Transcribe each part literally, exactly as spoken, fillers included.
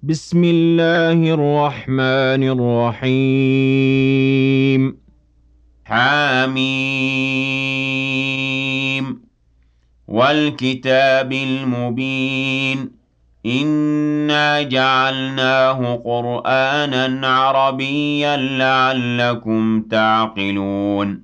بسم الله الرحمن الرحيم. حاميم والكتاب المبين إنا جعلناه قرآنا عربيا لعلكم تعقلون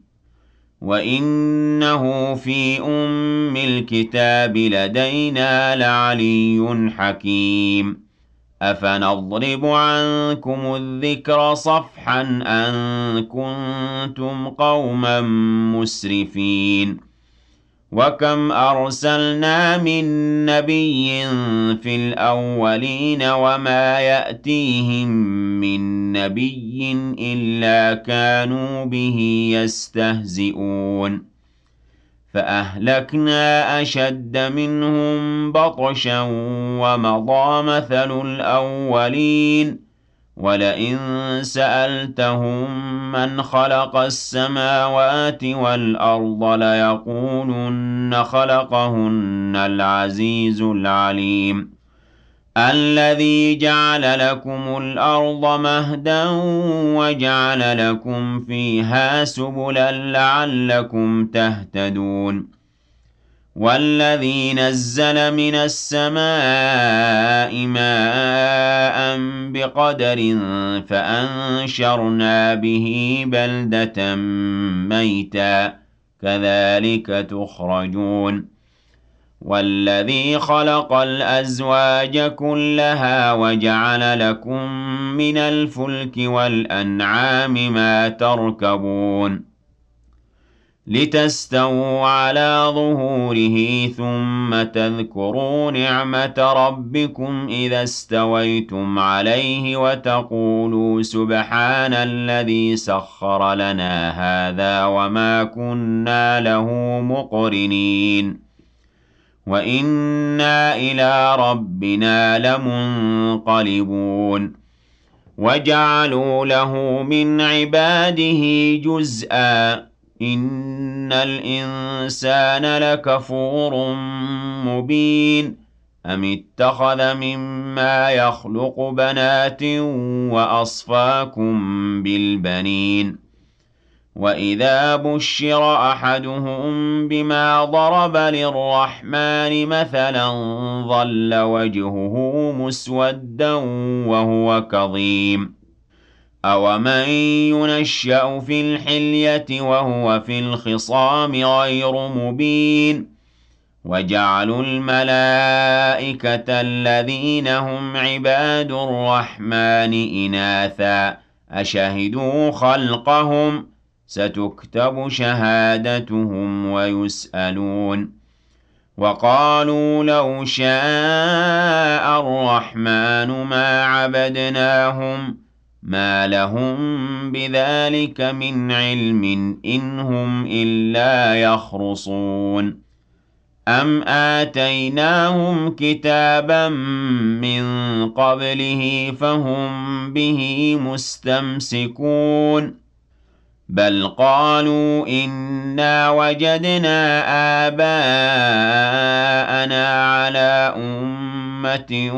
وإنه في أم الكتاب لدينا لعلي حكيم أفنضرب عنكم الذكر صفحا أن كنتم قوما مسرفين وكم أرسلنا من نبي في الأولين وما يأتيهم من نبي إلا كانوا به يستهزئون فأهلكنا أشد منهم بطشا ومضى مثل الأولين ولئن سألتهم من خلق السماوات والأرض ليقولن خلقهن العزيز العليم الذي جعل لكم الأرض مهدا وجعل لكم فيها سبلا لعلكم تهتدون والذي نزل من السماء ماء بقدر فأنشرنا به بلدة ميتا كذلك تخرجون والذي خلق الأزواج كلها وجعل لكم من الفلك والأنعام ما تركبون لتستووا على ظهوره ثم تذكروا نعمة ربكم إذا استويتم عليه وتقولوا سبحان الذي سخر لنا هذا وما كنا له مقرنين وإنا إلى ربنا لمنقلبون وجعلوا له من عباده جزءا إن الإنسان لكفور مبين أم اتخذ مما يخلق بنات وأصفاكم بالبنين وإذا بشر أحدهم بما ضرب للرحمن مثلا ظل وجهه مسودا وهو كظيم أومن ينشأ في الحلية وهو في الخصام غير مبين وجعلوا الملائكة الذين هم عباد الرحمن إناثا أشهدوا خلقهم ستكتب شهادتهم ويسألون وقالوا لو شاء الرحمن ما عبدناهم ما لهم بذلك من علم إن هم إلا يخرصون أم آتيناهم كتابا من قبله فهم به مستمسكون بل قالوا إنا وجدنا آباءنا على أمة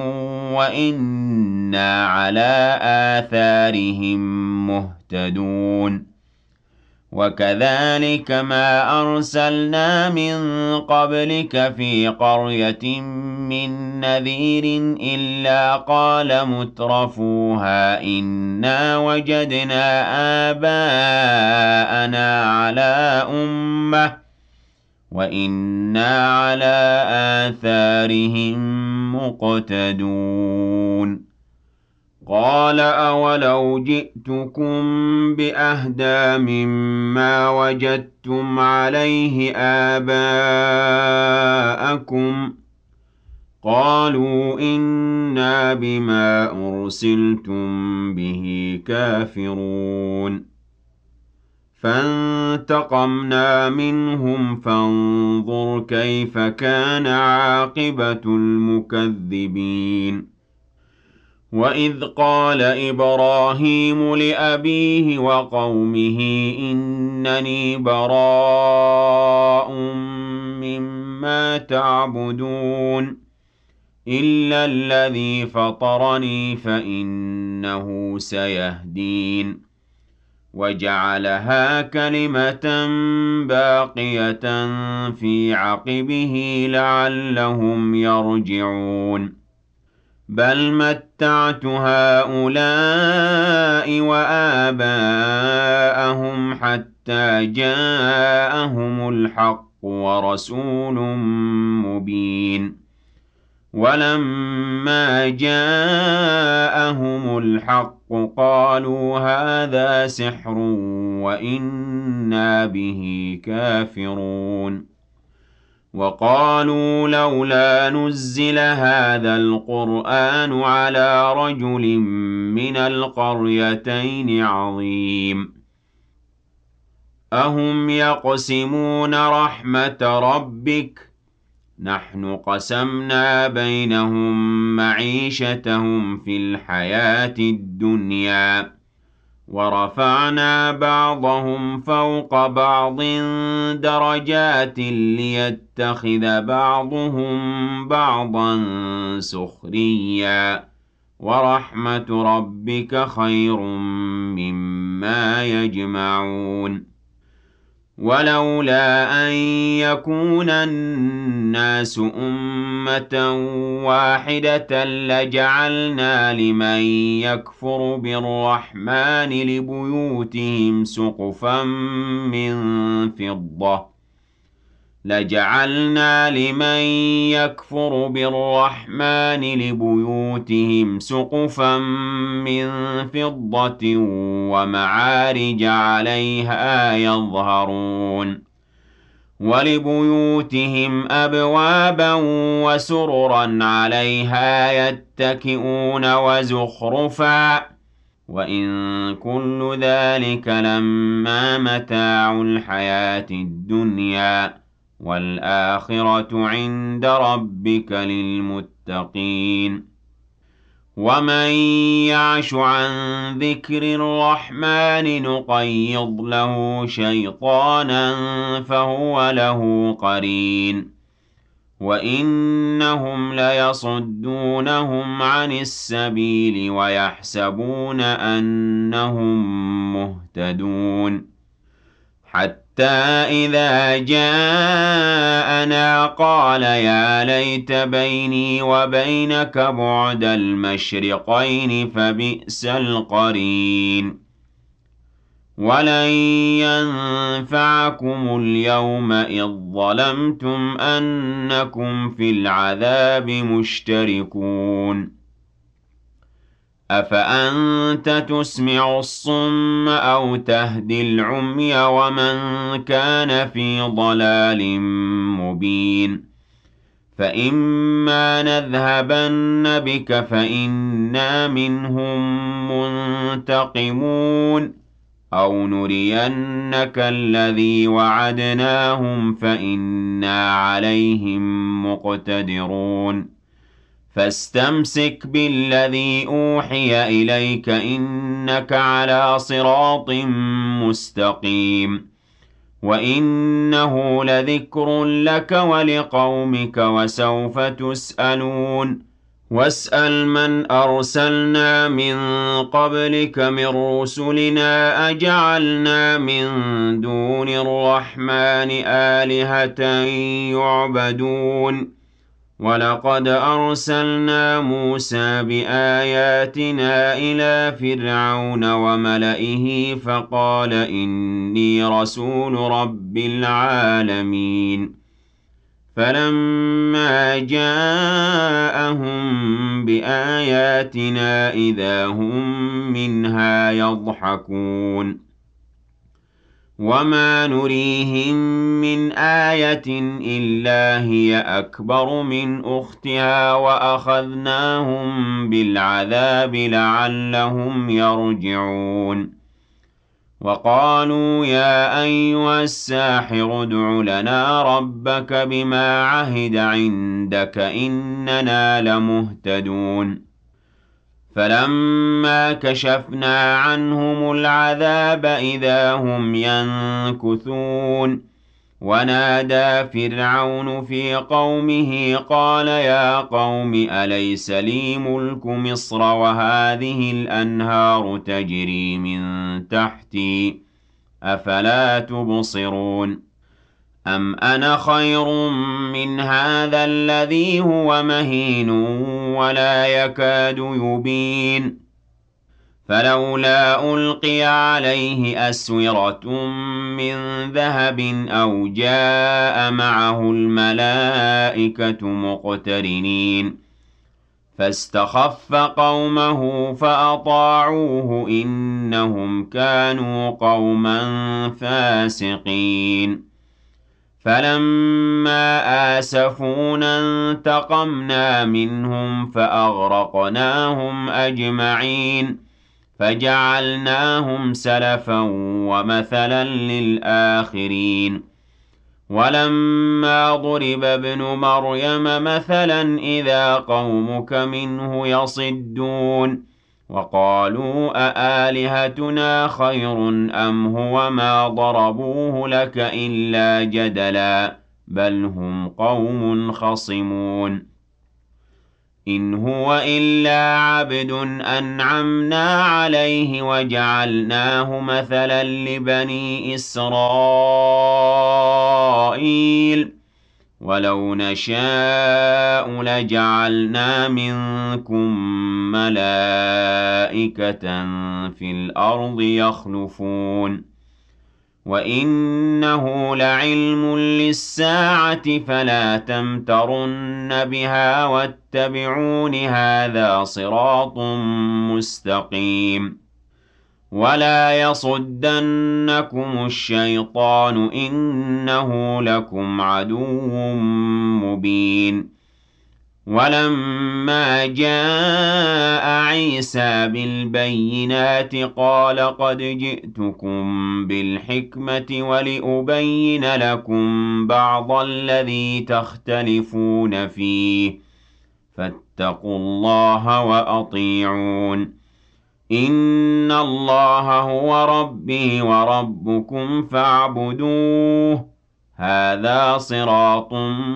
وإنا على آثارهم مهتدون وكذلك ما أرسلنا من قبلك في قرية من نذير إلا قال مترفوها إنا وجدنا آباءنا على أمة وإنا على آثارهم مقتدون قال أولو جئتكم بأهدى مما وجدتم عليه آباءكم قالوا إنا بما أرسلتم به كافرون فانتقمنا منهم فانظر كيف كان عاقبة المكذبين وإذ قال إبراهيم لأبيه وقومه إنني براء مما تعبدون إِلَّا الَّذِي فَطَرَنِي فَإِنَّهُ سَيَهْدِينِ وَجَعَلَهَا كَلِمَةً بَاقِيَةً فِي عَقِبِهِ لَعَلَّهُمْ يَرْجِعُونَ بَلْ مَتَّعْتُ هَٰؤُلَاءِ وَآبَاءَهُمْ حَتَّىٰ جَاءَهُمُ الْحَقُّ وَرَسُولٌ مُّبِينٌ وَلَمَّا جَاءَهُمُ الْحَقُّ قَالُوا هَٰذَا سِحْرٌ وَإِنَّا بِهِ كَافِرُونَ وَقَالُوا لَوْلَا نُزِّلَ هَٰذَا الْقُرْآنُ عَلَىٰ رَجُلٍ مِّنَ الْقَرْيَتَيْنِ عَظِيمٍ أَهُمْ يَقْسِمُونَ رَحْمَتَ رَبِّكَ ۚ نَحْنُ قَسَمْنَا بَيْنَهُم مَّعِيشَتَهُمْ فِي الْحَيَاةِ الدُّنْيَا ۚ وَرَفَعْنَا بَعْضَهُمْ فَوْقَ بَعْضٍ دَرَجَاتٍ لِّيَتَّخِذَ بَعْضُهُم بَعْضًا سُخْرِيًّا ۗ وَرَحْمَتُ رَبِّكَ خَيْرٌ مِّمَّا يَجْمَعُونَ وَلَوْلَا أَن يَكُونَ النَّاسُ أُمَّةً وَاحِدَةً لَّجَعَلْنَا لِمَن يَكْفُرُ بِالرَّحْمَٰنِ لِبُيُوتِهِمْ سُقُفًا مِّن فِضَّةٍ لَجَعَلْنَا لِمَن يَكْفُرُ بِالرَّحْمَٰنِ لِبُيُوتِهِمْ سُقُفًا مِّن فِضَّةٍ وَمَعَارِجَ عَلَيْهَا يَظْهَرُونَ وَلِبُيُوتِهِمْ أَبْوَابًا وَسُرُرًا عَلَيْهَا يَتَّكِئُونَ وَزُخْرُفًا ۚ وَإِن كُلُّ ذَٰلِكَ لَمَّا مَتَاعُ الْحَيَاةِ الدُّنْيَا ۚ وَالْآخِرَةُ عِندَ رَبِّكَ لِلْمُتَّقِينَ وَمَن يَعْشُ عَن ذِكْرِ الرَّحْمَٰنِ نُقَيِّضْ لَهُ شَيْطَانًا فَهُوَ لَهُ قَرِينٌ وَإِنَّهُمْ لَيَصُدُّونَهُمْ عَنِ السَّبِيلِ وَيَحْسَبُونَ أَنَّهُم مُّهْتَدُونَ حَتَّىٰ إِذَا جَاءَنَا قَالَ يَا لَيْتَ بَيْنِي وَبَيْنَكَ بُعْدَ الْمَشْرِقَيْنِ فَبِئْسَ الْقَرِينُ وَلَن يَنفَعَكُمُ الْيَوْمَ إِذ ظَّلَمْتُمْ أَنَّكُمْ فِي الْعَذَابِ مُشْتَرِكُونَ أَفَأَنتَ تُسْمِعُ الصُّمَّ أَوْ تَهْدِي الْعُمْيَ وَمَن كَانَ فِي ضَلَالٍ مُّبِينٍ فَإِمَّا نَذْهَبَنَّ بِكَ فَإِنَّا مِنْهُم مُّنتَقِمُونَ أَوْ نُرِيَنَّكَ الَّذِي وَعَدْنَاهُمْ فَإِنَّا عَلَيْهِم مُّقْتَدِرُونَ فَاسْتَمْسِكْ بِالَّذِي أُوحِيَ إِلَيْكَ إِنَّكَ عَلَىٰ صِرَاطٍ مُّسْتَقِيمٍ وَإِنَّهُ لَذِكْرٌ لَّكَ وَلِقَوْمِكَ وَسَوْفَ تُسْأَلُونَ وَاسْأَلْ مَنْ أَرْسَلْنَا مِن قَبْلِكَ مِن رُّسُلِنَا أَجَعَلْنَا مِن دُونِ الرَّحْمَٰنِ آلِهَةً يُعْبَدُونَ وَلَقَدْ أَرْسَلْنَا مُوسَىٰ بِآيَاتِنَا إِلَىٰ فِرْعَوْنَ وَمَلَئِهِ فَقَالَ إِنِّي رَسُولُ رَبِّ الْعَالَمِينَ فَلَمَّا جَاءَهُم بِآيَاتِنَا إِذَا هُم مِّنْهَا يَضْحَكُونَ وَمَا نُرِيهِم مِّنْ آيَةٍ إِلَّا هِيَ أَكْبَرُ مِنْ أُخْتِهَا وَأَخَذْنَاهُم بِالْعَذَابِ لَعَلَّهُمْ يَرْجِعُونَ وَقَالُوا يَا أَيُّهَ السَّاحِرُ ادْعُ لَنَا رَبَّكَ بِمَا عَهِدَ عِندَكَ إِنَّنَا لَمُهْتَدُونَ فَلَمَّا كَشَفْنَا عَنْهُمُ الْعَذَابَ إِذَا هُمْ يَنكُثُونَ ونادى فرعون في قومه قال يا قوم أليس لي ملك مصر وهذه الأنهار تجري من تحتي أفلا تبصرون أم أنا خير من هذا الذي هو مهين ولا يكاد يبين فلولا ألقي عليه أسورة من ذهب أو جاء معه الملائكة مقترنين فاستخف قومه فأطاعوه إنهم كانوا قوما فاسقين فلما آسفونا انتقمنا منهم فأغرقناهم أجمعين فجعلناهم سلفا ومثلا للآخرين ولما ضرب ابن مريم مثلا إذا قومك منه يصدون وقالوا أآلهتنا خير أم هو ما ضربوه لك إلا جدلا بل هم قوم خصمون إن هو إلا عبد أنعمنا عليه وجعلناه مثلا لبني إسرائيل ولو نشاء لجعلنا منكم ملائكة في الأرض يخلفون وإنه لعلم للساعة فلا تمترن بها واتبعون هذا صراط مستقيم ولا يصدنكم الشيطان إنه لكم عدو مبين ولما جاء عيسى بالبينات قال قد جئتكم بالحكمة ولأبين لكم بعض الذي تختلفون فيه فاتقوا الله وأطيعون إن الله هو ربي وربكم فاعبدوه هذا صراط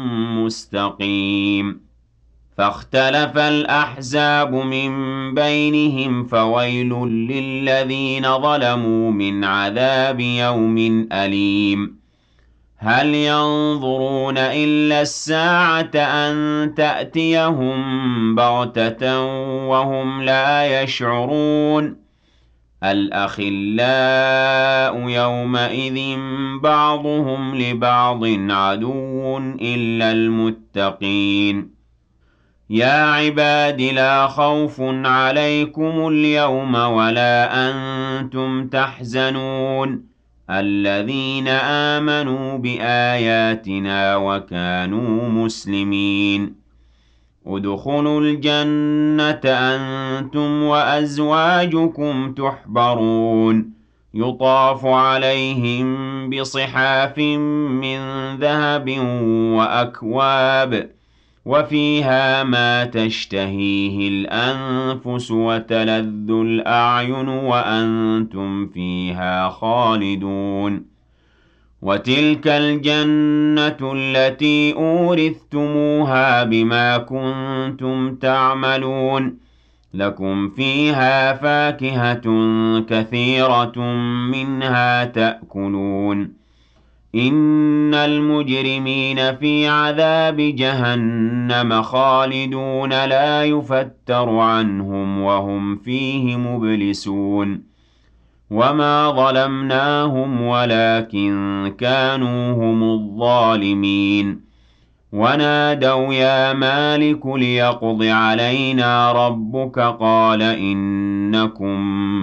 مستقيم فاختلف الأحزاب من بينهم فويل للذين ظلموا من عذاب يوم أليم هل ينظرون إلا الساعة أن تأتيهم بغتة وهم لا يشعرون الأخلاء يومئذ بعضهم لبعض عدو إلا المتقين يا عباد لا خوف عليكم اليوم ولا أنتم تحزنون الذين آمنوا بآياتنا وكانوا مسلمين ادخلوا الجنة أنتم وأزواجكم تحبرون يطاف عليهم بصحاف من ذهب وأكواب وفيها ما تشتهيه الأنفس وتلذ الأعين وأنتم فيها خالدون وتلك الجنة التي أورثتموها بما كنتم تعملون لكم فيها فاكهة كثيرة منها تأكلون إن المجرمين في عذاب جهنم خالدون لا يفتر عنهم وهم فيه مبلسون وما ظلمناهم ولكن كانوا هم الظالمين ونادوا يا مالك ليقض علينا ربك قال إنكم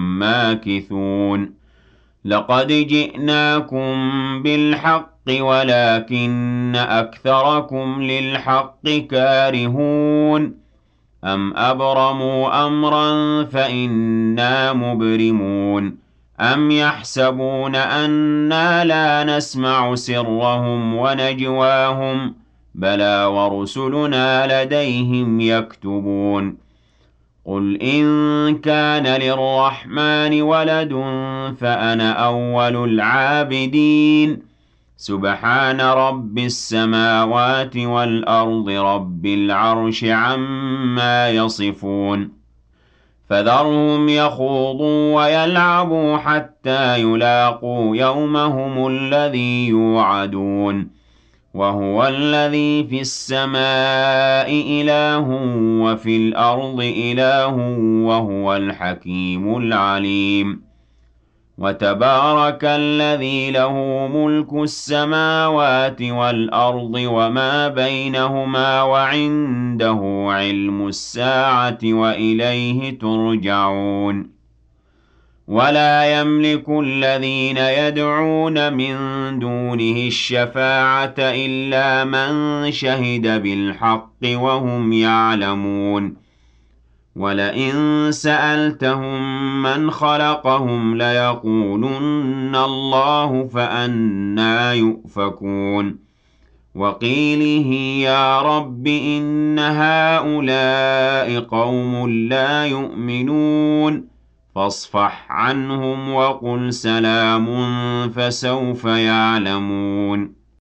ماكثون لقد جئناكم بالحق ولكن أكثركم للحق كارهون أم أبرموا أمرا فإنا مبرمون أم يحسبون أنا لا نسمع سرهم ونجواهم بلى ورسلنا لديهم يكتبون قل إن كان للرحمن ولد فأنا أول العابدين سبحان رب السماوات والأرض رب العرش عما يصفون فذرهم يخوضوا ويلعبوا حتى يلاقوا يومهم الذي يوعدون وهو الذي في السماء إله وفي الأرض إله وهو الحكيم العليم وتبارك الذي له ملك السماوات والأرض وما بينهما وعنده علم الساعة وإليه ترجعون ولا يملك الذين يدعون من دونه الشفاعة إلا من شهد بالحق وهم يعلمون ولئن سألتهم من خلقهم ليقولن الله فأنى يؤفكون وقيله يا رب إن هؤلاء قوم لا يؤمنون فاصفح عنهم وقل سلام فسوف يعلمون